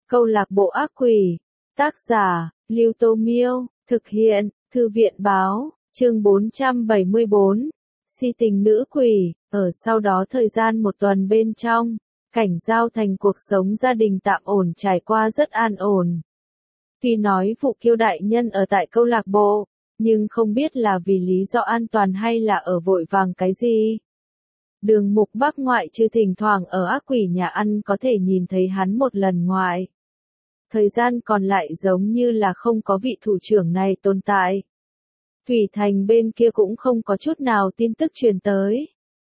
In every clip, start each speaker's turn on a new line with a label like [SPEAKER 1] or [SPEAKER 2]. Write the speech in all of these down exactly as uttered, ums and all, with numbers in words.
[SPEAKER 1] Câu lạc bộ ác quỷ. Tác giả, Lưu Tô Miêu. Thực hiện, Thư viện Báo. Chương bốn trăm bảy mươi bốn. Si tình nữ quỷ. Ở sau đó thời gian một tuần bên trong, Cảnh Giao Thành cuộc sống gia đình tạm ổn trải qua rất an ổn. Tuy nói Vụ Kiêu đại nhân ở tại câu lạc bộ, nhưng không biết là vì lý do an toàn hay là ở vội vàng cái gì. Đường Mục Bắc ngoại trừ thỉnh thoảng ở ác quỷ nhà ăn có thể nhìn thấy hắn một lần ngoại. Thời gian còn lại giống như là không có vị thủ trưởng này tồn tại. Thủy Thành bên kia cũng không có chút nào tin tức truyền tới.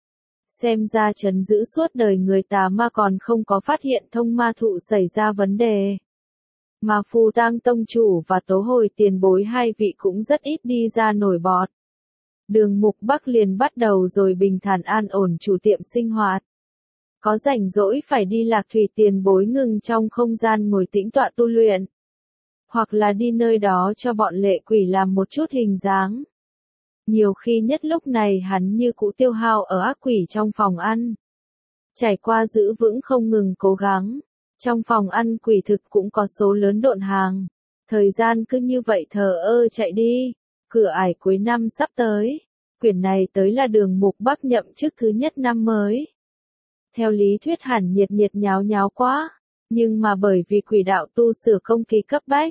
[SPEAKER 1] Xem ra trấn giữ suốt đời người tà ma còn không có phát hiện thông ma thụ xảy ra vấn đề. Mà Phù Tang tông chủ và Tố Hồi tiền bối hai vị cũng rất ít đi ra nổi bọt. Đường Mục Bắc liền bắt đầu rồi bình thản an ổn chủ tiệm sinh hoạt. Có rảnh rỗi phải đi Lạc Thủy tiền bối ngừng trong không gian ngồi tĩnh tọa tu luyện. Hoặc là đi nơi đó cho bọn lệ quỷ làm một chút hình dáng. Nhiều khi nhất lúc này hắn như cũ tiêu hao ở ác quỷ trong phòng ăn. Trải qua giữ vững không ngừng cố gắng. Trong phòng ăn quỷ thực cũng có số lớn độn hàng. Thời gian cứ như vậy thờ ơ chạy đi. Cửa ải cuối năm sắp tới. Quyển này tới là Đường Mục Bắc nhậm chức thứ nhất năm mới. Theo lý thuyết hẳn nhiệt nhiệt nháo nháo quá. Nhưng mà bởi vì quỷ đạo tu sửa công kỳ cấp bách.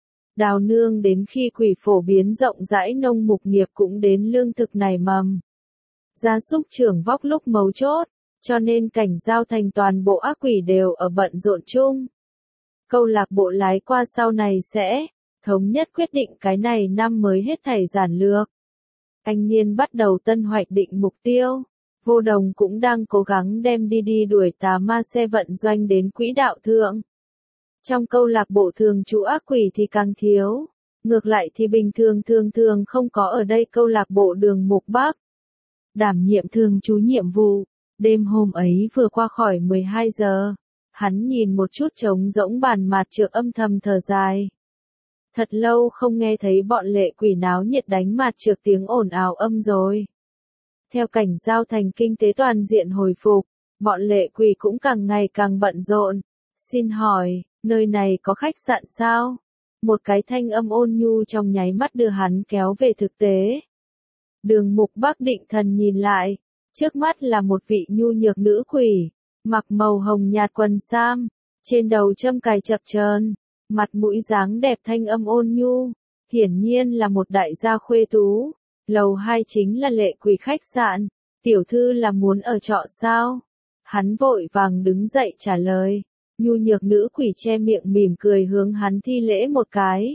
[SPEAKER 1] Đào nương đến khi quỷ phổ biến rộng rãi nông mục nghiệp cũng đến lương thực nảy mầm. Gia súc trưởng vóc lúc mấu chốt. Cho nên Cảnh Giao Thành toàn bộ ác quỷ đều ở bận rộn chung. Câu lạc bộ lái qua sau này sẽ thống nhất quyết định cái này năm mới hết thảy giản lược. Anh Niên bắt đầu tân hoạch định mục tiêu. Vô Đồng cũng đang cố gắng đem đi đi đuổi tà ma xe vận doanh đến quỹ đạo thượng. Trong câu lạc bộ thường trú ác quỷ thì càng thiếu. Ngược lại thì bình thường thường thường không có ở đây câu lạc bộ Đường Mục Bắc. Đảm nhiệm thường trú nhiệm vụ. Đêm hôm ấy vừa qua khỏi mười hai giờ. Hắn nhìn một chút trống rỗng bàn mạt trược âm thầm thở dài. Thật lâu không nghe thấy bọn lệ quỷ náo nhiệt đánh mạt trược tiếng ồn ào âm rồi. Theo Cảnh Giao Thành kinh tế toàn diện hồi phục, bọn lệ quỷ cũng càng ngày càng bận rộn. Xin hỏi, nơi này có khách sạn sao? Một cái thanh âm ôn nhu trong nháy mắt đưa hắn kéo về thực tế. Đường Mục Bắc định thần nhìn lại, trước mắt là một vị nhu nhược nữ quỷ, mặc màu hồng nhạt quần sam, trên đầu châm cài chập chờn, mặt mũi dáng đẹp thanh âm ôn nhu, hiển nhiên là một đại gia khuê tú. Lầu hai chính là lệ quỷ khách sạn, tiểu thư là muốn ở trọ sao? Hắn vội vàng đứng dậy trả lời, nhu nhược nữ quỷ che miệng mỉm cười hướng hắn thi lễ một cái.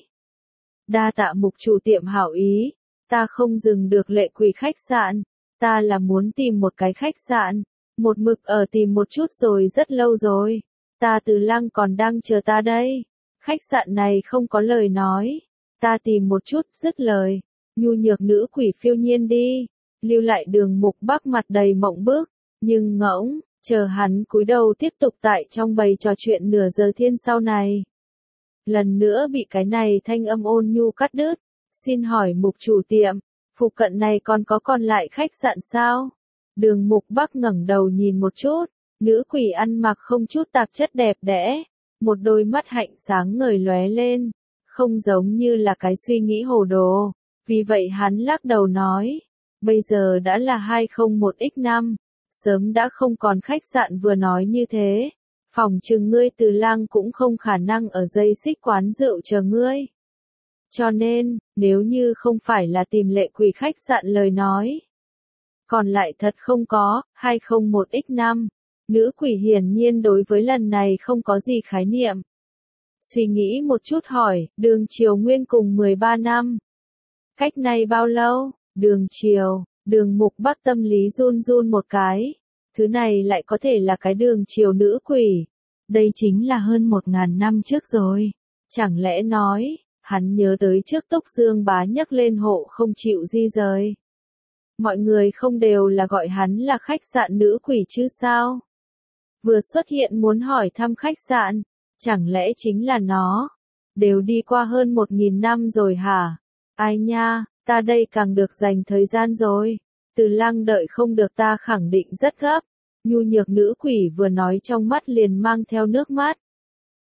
[SPEAKER 1] Đa tạ mục chủ tiệm hảo ý, ta không dừng được lệ quỷ khách sạn, ta là muốn tìm một cái khách sạn, một mực ở tìm một chút rồi rất lâu rồi, ta Từ Lăng còn đang chờ ta đây, khách sạn này không có lời nói, ta tìm một chút, dứt lời. Nhu nhược nữ quỷ phiêu nhiên đi, lưu lại Đường Mục Bắc mặt đầy mộng bức, nhưng ngỗng, chờ hắn cúi đầu tiếp tục tại trong bầy trò chuyện nửa giờ thiên sau này. Lần nữa bị cái này thanh âm ôn nhu cắt đứt, xin hỏi mục chủ tiệm, phụ cận này còn có còn lại khách sạn sao? Đường Mục Bắc ngẩng đầu nhìn một chút, nữ quỷ ăn mặc không chút tạp chất đẹp đẽ, một đôi mắt hạnh sáng ngời lóe lên, không giống như là cái suy nghĩ hồ đồ. Vì vậy hắn lắc đầu nói, bây giờ đã là hai không một x năm, sớm đã không còn khách sạn vừa nói như thế, phòng chừng ngươi Từ Lang cũng không khả năng ở dây xích quán rượu chờ ngươi. Cho nên, nếu như không phải là tìm lệ quỷ khách sạn lời nói, còn lại thật không có, hai không một x năm, nữ quỷ hiển nhiên đối với lần này không có gì khái niệm. Suy nghĩ một chút hỏi, Đường Triều Nguyên cùng mười ba năm. Cách này bao lâu? Đường Triều, Đường Mục Bắc tâm lý run run một cái. Thứ này lại có thể là cái Đường Triều nữ quỷ. Đây chính là hơn một ngàn năm trước rồi. Chẳng lẽ nói, hắn nhớ tới trước Túc Dương Bá nhắc lên hộ không chịu di rời. Mọi người không đều là gọi hắn là khách sạn nữ quỷ chứ sao? Vừa xuất hiện muốn hỏi thăm khách sạn, chẳng lẽ chính là nó? Đều đi qua hơn một nghìn năm rồi hả? Ai nha, ta đây càng được dành thời gian rồi. Từ Lăng đợi không được ta khẳng định rất gấp. Nhu nhược nữ quỷ vừa nói trong mắt liền mang theo nước mắt.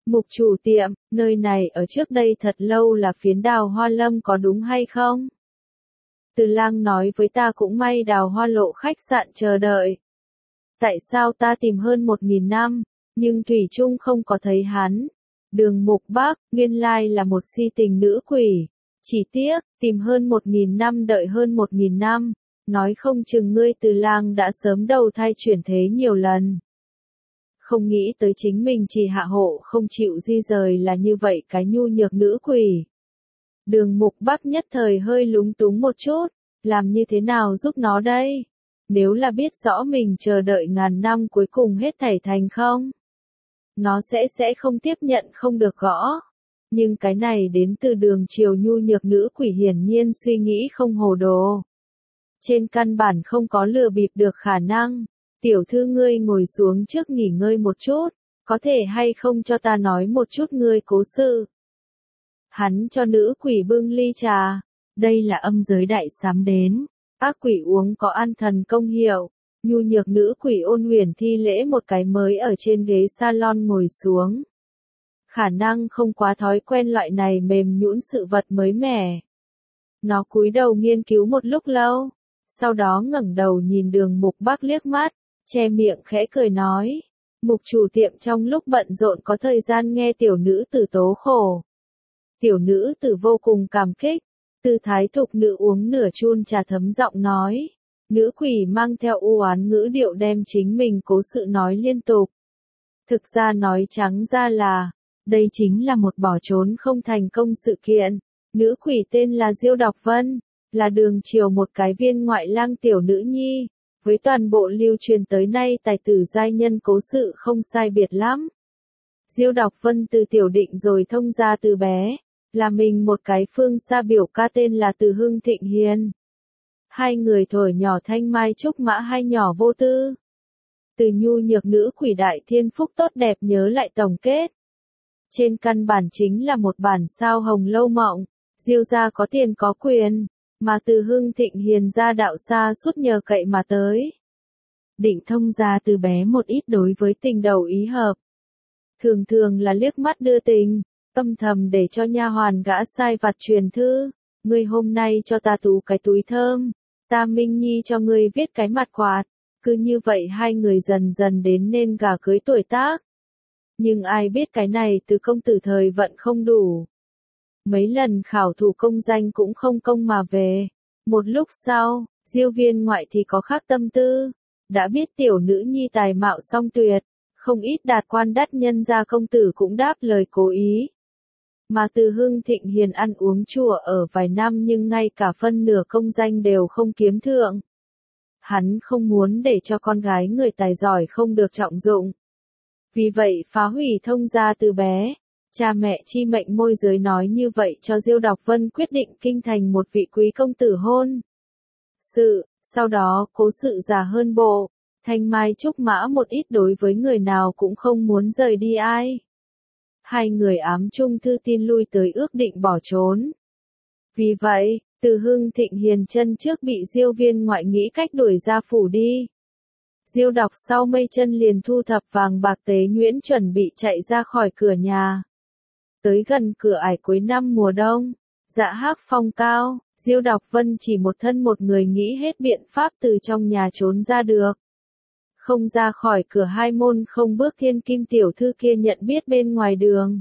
[SPEAKER 1] Mục chủ tiệm, nơi này ở trước đây thật lâu là phiến Đào Hoa Lâm có đúng hay không? Từ Lang nói với ta cũng may Đào Hoa Lộ khách sạn chờ đợi. Tại sao ta tìm hơn một nghìn năm, nhưng thủy chung không có thấy hắn? Đường Mục Bác, nguyên lai là một si tình nữ quỷ. Chỉ tiếc, tìm hơn một nghìn năm đợi hơn một nghìn năm, nói không chừng ngươi Từ Lang đã sớm đầu thai chuyển thế nhiều lần. Không nghĩ tới chính mình chỉ hạ hộ không chịu di rời là như vậy cái nhu nhược nữ quỷ. Đường Mục Bắc nhất thời hơi lúng túng một chút, làm như thế nào giúp nó đây? Nếu là biết rõ mình chờ đợi ngàn năm cuối cùng hết thảy thành không? Nó sẽ sẽ không tiếp nhận không được gõ. Nhưng cái này đến từ đường triều nhu nhược nữ quỷ hiển nhiên suy nghĩ không hồ đồ. Trên căn bản không có lừa bịp được khả năng. Tiểu thư ngươi ngồi xuống trước nghỉ ngơi một chút, có thể hay không cho ta nói một chút ngươi cố sự. Hắn cho nữ quỷ bưng ly trà, đây là âm giới đại sám đến, ác quỷ uống có an thần công hiệu. Nhu nhược nữ quỷ ôn huyền thi lễ một cái mới ở trên ghế salon ngồi xuống. Khả năng không quá thói quen loại này mềm nhũn sự vật mới mẻ. Nó cúi đầu nghiên cứu một lúc lâu, sau đó ngẩng đầu nhìn Đường Mục Bắc liếc mắt, che miệng khẽ cười nói. Mục chủ tiệm trong lúc bận rộn có thời gian nghe tiểu nữ tử tố khổ. Tiểu nữ tử vô cùng cảm kích, tư thái thục nữ uống nửa chun trà thấm giọng nói. Nữ quỷ mang theo u oán ngữ điệu đem chính mình cố sự nói liên tục. Thực ra nói trắng ra là, đây chính là một bỏ trốn không thành công sự kiện. Nữ quỷ tên là Diêu Đọc Vân, là đường triều một cái viên ngoại lang tiểu nữ nhi, với toàn bộ lưu truyền tới nay tài tử giai nhân cố sự không sai biệt lắm. Diêu Đọc Vân từ tiểu định rồi thông ra từ bé, là mình một cái phương xa biểu ca tên là Từ Hưng Thịnh Hiền. Hai người thuở nhỏ thanh mai trúc mã hai nhỏ vô tư. Từ nhu nhược nữ quỷ đại thiên phúc tốt đẹp nhớ lại tổng kết. Trên căn bản chính là một bản sao hồng lâu mộng, Diêu gia có tiền có quyền, mà Từ Hưng Thịnh Hiền gia đạo xa suốt nhờ cậy mà tới. Định thông gia từ bé một ít đối với tình đầu ý hợp. Thường thường là liếc mắt đưa tình, âm thầm để cho nha hoàn gã sai vặt truyền thư. Ngươi hôm nay cho ta tú cái túi thơm, ta Minh Nhi cho ngươi viết cái mặt quạt. Cứ như vậy hai người dần dần đến nên gả cưới tuổi tác. Nhưng ai biết cái này từ công tử thời vận không đủ. Mấy lần khảo thủ công danh cũng không công mà về. Một lúc sau, Diêu viên ngoại thì có khác tâm tư. Đã biết tiểu nữ nhi tài mạo song tuyệt, không ít đạt quan đắt nhân gia công tử cũng đáp lời cố ý. Mà Từ Hưng Thịnh Hiền ăn uống chùa ở vài năm nhưng ngay cả phân nửa công danh đều không kiếm thượng. Hắn không muốn để cho con gái người tài giỏi không được trọng dụng. Vì vậy phá hủy thông gia từ bé. Cha mẹ chi mệnh môi giới nói như vậy cho Diêu Đọc Vân quyết định kinh thành một vị quý công tử hôn. Sự, sau đó cố sự già hơn bộ, thanh mai trúc mã một ít đối với người nào cũng không muốn rời đi ai. Hai người ám chung thư tin lui tới ước định bỏ trốn. Vì vậy, Từ Hưng Thịnh Hiền chân trước bị Diêu viên ngoại nghĩ cách đuổi ra phủ đi. Diêu Đọc sau mây chân liền thu thập vàng bạc tế nhuyễn chuẩn bị chạy ra khỏi cửa nhà. Tới gần cửa ải cuối năm mùa đông, dạ hắc phong cao, Diêu Đọc Vân chỉ một thân một người nghĩ hết biện pháp từ trong nhà trốn ra được. Không ra khỏi cửa hai môn không bước thiên kim tiểu thư kia nhận biết bên ngoài đường.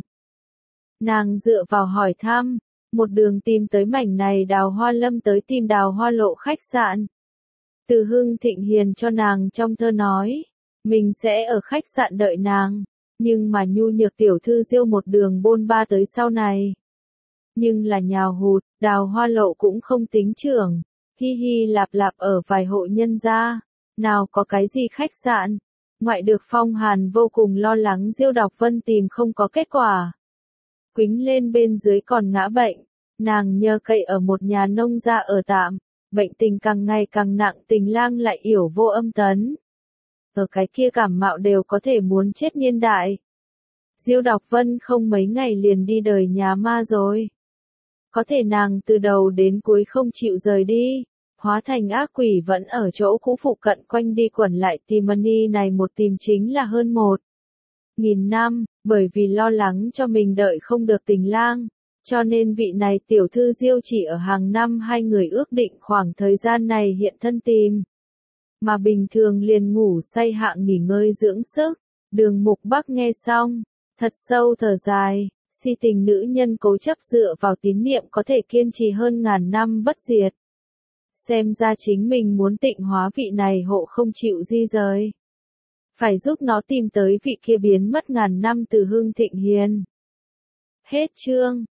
[SPEAKER 1] Nàng dựa vào hỏi thăm, một đường tìm tới mảnh này Đào Hoa Lâm tới tìm Đào Hoa Lộ khách sạn. Từ Hưng Thịnh Hiền cho nàng trong thơ nói, mình sẽ ở khách sạn đợi nàng, nhưng mà nhu nhược tiểu thư Diêu một đường bôn ba tới sau này. Nhưng là nhào hụt, Đào Hoa Lộ cũng không tính trưởng, hi hi lạp lạp ở vài hộ nhân gia, nào có cái gì khách sạn. Ngoại được Phong Hàn vô cùng lo lắng Diêu Đọc Vân tìm không có kết quả. Quýnh lên bên dưới còn ngã bệnh, nàng nhờ cậy ở một nhà nông gia ở tạm, bệnh tình càng ngày càng nặng tình lang lại yểu vô âm tấn. Ở cái kia cảm mạo đều có thể muốn chết niên đại. Diêu Đọc Vân không mấy ngày liền đi đời nhà ma rồi. Có thể nàng từ đầu đến cuối không chịu rời đi, hóa thành ác quỷ vẫn ở chỗ cũ phụ cận quanh đi quẩn lại tìm money này một tìm chính là hơn một. nghìn năm, bởi vì lo lắng cho mình đợi không được tình lang. Cho nên vị này tiểu thư diêu chỉ ở hàng năm hai người ước định khoảng thời gian này hiện thân tìm. Mà bình thường liền ngủ say hạng nghỉ ngơi dưỡng sức. Đường Mục Bắc nghe xong, thật sâu thở dài, si tình nữ nhân cố chấp dựa vào tín niệm có thể kiên trì hơn ngàn năm bất diệt. Xem ra chính mình muốn tịnh hóa vị này hộ không chịu di rời. Phải giúp nó tìm tới vị kia biến mất ngàn năm từ hưng thịnh hiền. Hết chương.